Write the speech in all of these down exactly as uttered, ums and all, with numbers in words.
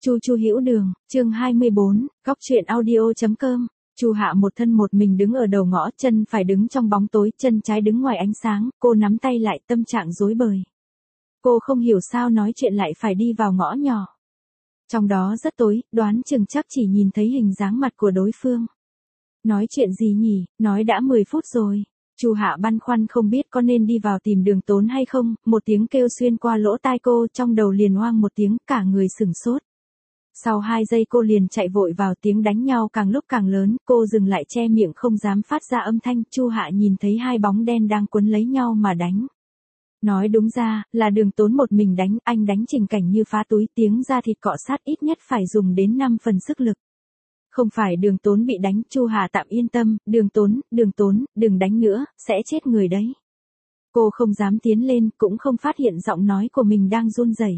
Chu Chu Hữu Đường, chương hai mươi bốn, Góc truyện audio chấm com. Chu Hạ một thân một mình đứng ở đầu ngõ, chân phải đứng trong bóng tối, chân trái đứng ngoài ánh sáng, cô nắm tay lại, tâm trạng rối bời. Cô không hiểu sao nói chuyện lại phải đi vào ngõ nhỏ. Trong đó rất tối, đoán chừng chắc chỉ nhìn thấy hình dáng mặt của đối phương. Nói chuyện gì nhỉ, nói đã mười phút rồi. Chu Hạ băn khoăn không biết có nên đi vào tìm Đường Tốn hay không, một tiếng kêu xuyên qua lỗ tai cô, trong đầu liền oang một tiếng, cả người sửng sốt. Sau hai giây cô liền chạy vội vào, tiếng đánh nhau càng lúc càng lớn, cô dừng lại che miệng không dám phát ra âm thanh. Chu Hạ nhìn thấy hai bóng đen đang quấn lấy nhau mà đánh. Nói đúng ra, là Đường Tốn một mình đánh, anh đánh Trình Cảnh như phá túi, tiếng da thịt cọ sát ít nhất phải dùng đến năm phần sức lực. Không phải Đường Tốn bị đánh, Chu Hạ tạm yên tâm, Đường Tốn, Đường Tốn, đừng đánh nữa, sẽ chết người đấy. Cô không dám tiến lên, cũng không phát hiện giọng nói của mình đang run rẩy.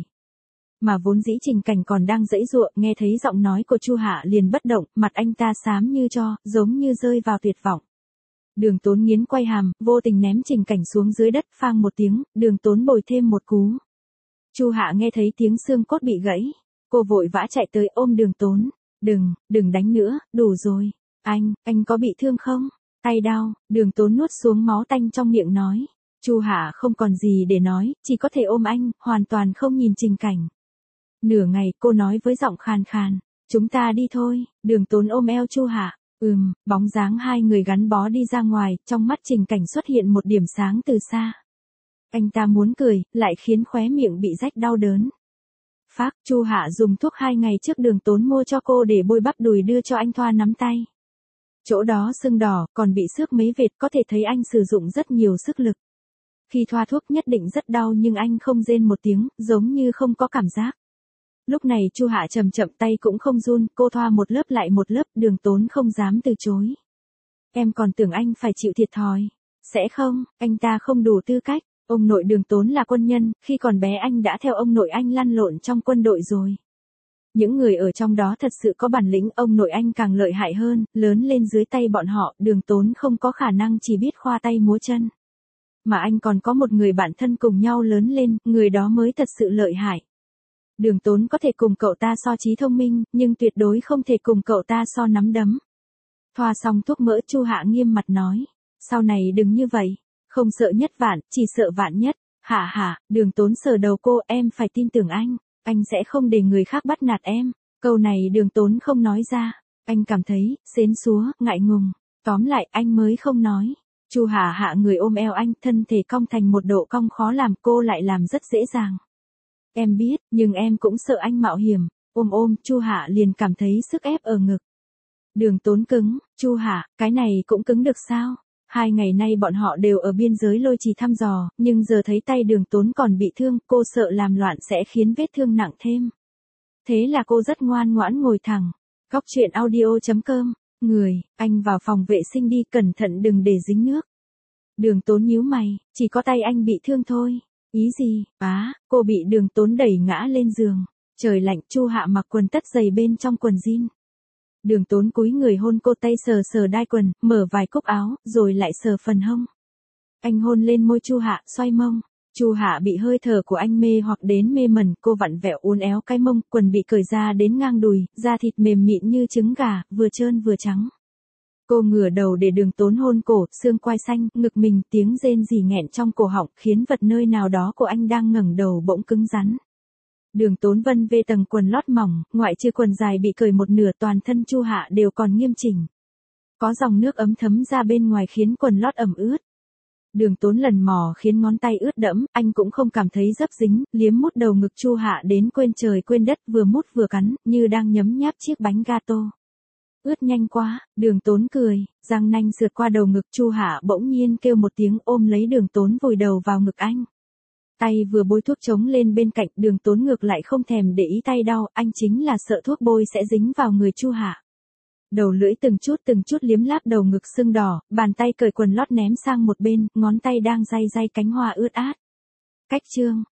Mà vốn dĩ Trình Cảnh còn đang giãy giụa, nghe thấy giọng nói của Chu Hạ liền bất động, mặt anh ta xám như tro, giống như rơi vào tuyệt vọng. Đường Tốn nghiến quay hàm, vô tình ném Trình Cảnh xuống dưới đất, phang một tiếng, Đường Tốn bồi thêm một cú. Chu Hạ nghe thấy tiếng xương cốt bị gãy, cô vội vã chạy tới ôm Đường Tốn. Đừng, đừng đánh nữa, đủ rồi. Anh, anh có bị thương không? Tay đau, Đường Tốn nuốt xuống máu tanh trong miệng nói. Chu Hạ không còn gì để nói, chỉ có thể ôm anh, hoàn toàn không nhìn Trình Cảnh. Nửa ngày, cô nói với giọng khàn khàn, chúng ta đi thôi. Đường Tốn ôm eo Chu Hạ. Ừm, bóng dáng hai người gắn bó đi ra ngoài, trong mắt Trình Cảnh xuất hiện một điểm sáng từ xa. Anh ta muốn cười, lại khiến khóe miệng bị rách đau đớn. Phác, Chu Hạ dùng thuốc hai ngày trước Đường Tốn mua cho cô để bôi bắp đùi đưa cho anh thoa nắm tay. Chỗ đó sưng đỏ, còn bị xước mấy vệt, có thể thấy anh sử dụng rất nhiều sức lực. Khi thoa thuốc nhất định rất đau nhưng anh không rên một tiếng, giống như không có cảm giác. Lúc này Chu Hạ chậm chậm, tay cũng không run, cô thoa một lớp lại một lớp, Đường Tốn không dám từ chối. Em còn tưởng anh phải chịu thiệt thòi. Sẽ không, anh ta không đủ tư cách. Ông nội Đường Tốn là quân nhân, khi còn bé anh đã theo ông nội anh lăn lộn trong quân đội rồi. Những người ở trong đó thật sự có bản lĩnh, ông nội anh càng lợi hại hơn, lớn lên dưới tay bọn họ, Đường Tốn không có khả năng chỉ biết khoa tay múa chân. Mà anh còn có một người bạn thân cùng nhau lớn lên, người đó mới thật sự lợi hại. Đường Tốn có thể cùng cậu ta so trí thông minh, nhưng tuyệt đối không thể cùng cậu ta so nắm đấm. Thoa xong thuốc mỡ, Chu Hạ nghiêm mặt nói. Sau này đừng như vậy. Không sợ nhất vạn, chỉ sợ vạn nhất. Hả hả, Đường Tốn sờ đầu cô, em phải tin tưởng anh. Anh sẽ không để người khác bắt nạt em. Câu này Đường Tốn không nói ra. Anh cảm thấy, xến xúa, ngại ngùng. Tóm lại, anh mới không nói. Chu Hạ hạ người ôm eo anh, thân thể cong thành một độ cong khó làm, cô lại làm rất dễ dàng. Em biết, nhưng em cũng sợ anh mạo hiểm. Ôm ôm, Chu Hạ liền cảm thấy sức ép ở ngực. Đường Tốn cứng, Chu Hạ, cái này cũng cứng được sao? Hai ngày nay bọn họ đều ở biên giới Lôi Trì thăm dò, nhưng giờ thấy tay Đường Tốn còn bị thương, cô sợ làm loạn sẽ khiến vết thương nặng thêm. Thế là cô rất ngoan ngoãn ngồi thẳng. Góc truyện audio chấm com. Người, anh vào phòng vệ sinh đi, cẩn thận đừng để dính nước. Đường Tốn nhíu mày, chỉ có tay anh bị thương thôi. Ý gì? Á, cô bị Đường Tốn đẩy ngã lên giường. Trời lạnh, Chu Hạ mặc quần tất dày bên trong quần jean. Đường Tốn cúi người hôn cô, tay sờ sờ đai quần, mở vài cúc áo, rồi lại sờ phần hông. Anh hôn lên môi Chu Hạ, xoay mông. Chu Hạ bị hơi thở của anh mê hoặc đến mê mẩn, cô vặn vẹo uốn éo cái mông, quần bị cởi ra đến ngang đùi, da thịt mềm mịn như trứng gà, vừa trơn vừa trắng. Cô ngửa đầu để Đường Tốn hôn cổ, xương quai xanh, ngực mình, tiếng rên rỉ nghẹn trong cổ họng, khiến vật nơi nào đó của anh đang ngẩng đầu bỗng cứng rắn. Đường Tốn vân vê tầng quần lót mỏng, ngoại trừ quần dài bị cởi một nửa, toàn thân Chu Hạ đều còn nghiêm chỉnh. Có dòng nước ấm thấm ra bên ngoài khiến quần lót ẩm ướt. Đường Tốn lần mò khiến ngón tay ướt đẫm, anh cũng không cảm thấy dấp dính, liếm mút đầu ngực Chu Hạ đến quên trời quên đất, vừa mút vừa cắn, như đang nhấm nháp chiếc bánh gato. Ướt nhanh quá, Đường Tốn cười, răng nanh sượt qua đầu ngực. Chu Hạ bỗng nhiên kêu một tiếng, ôm lấy Đường Tốn vùi đầu vào ngực anh. Tay vừa bôi thuốc chống lên bên cạnh, Đường Tốn ngược lại không thèm để ý tay đau, anh chính là sợ thuốc bôi sẽ dính vào người Chu Hạ. Đầu lưỡi từng chút từng chút liếm láp đầu ngực sưng đỏ, bàn tay cởi quần lót ném sang một bên, ngón tay đang day day cánh hoa ướt át. Cách chương,